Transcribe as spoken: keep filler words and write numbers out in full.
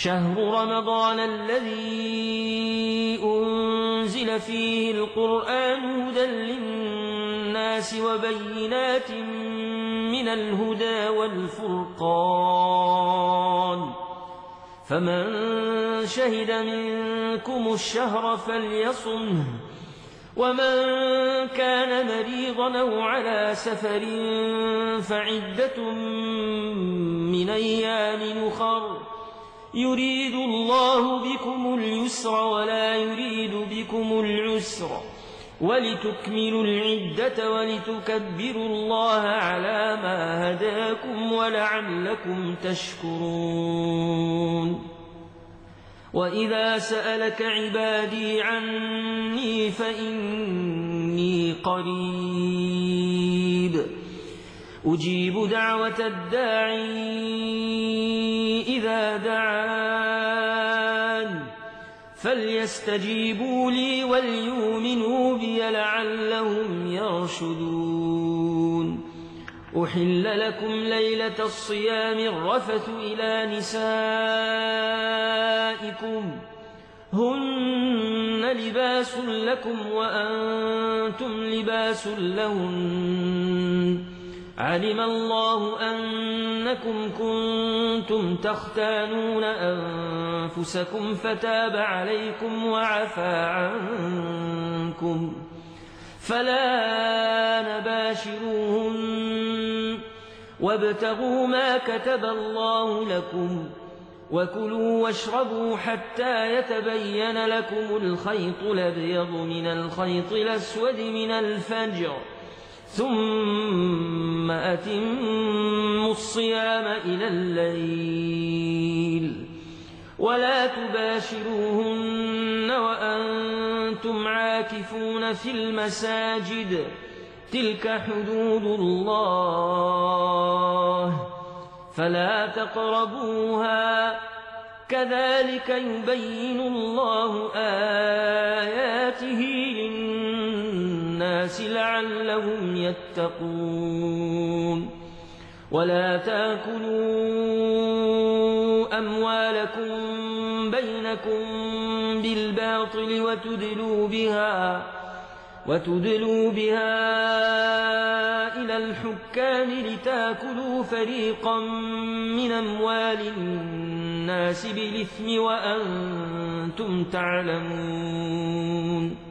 شهر رمضان الذي أنزل فيه القرآن هدى للناس وبينات من الهدى والفرقان فمن شهد منكم الشهر فليصمه ومن كان مريضا أو على سفر فعدة من أيام أخر يريد الله بكم اليسر ولا يريد بكم العسر ولتكملوا العدة ولتكبروا الله على ما هداكم ولعلكم تشكرون وإذا سألك عبادي عني فإني قريب أجيب دعوة الداعي إذا دعان فليستجيبوا لي وليؤمنوا بي لعلهم يرشدون أحل لكم ليلة الصيام الرفث إلى نسائكم هن لباس لكم وأنتم لباس لهن علم الله أنكم كنتم تختانون أنفسكم فتاب عليكم وعفى عنكم فلا نباشروهن وابتغوا ما كتب الله لكم وكلوا واشربوا حتى يتبين لكم الخيط الأبيض من الخيط الأسود من الفجر ثم أتموا الصيام إلى الليل ولا تباشروهن وأنتم عاكفون في المساجد تلك حدود الله فلا تقربوها كذلك يبين الله آياته للناس لعلهم يتقون ولا تأكلوا أموالكم بينكم بالباطل وتدلوا بها وتدلوا بها إلى الحكام لتأكلوا فريقا من أموال الناس بالإثم وأنتم تعلمون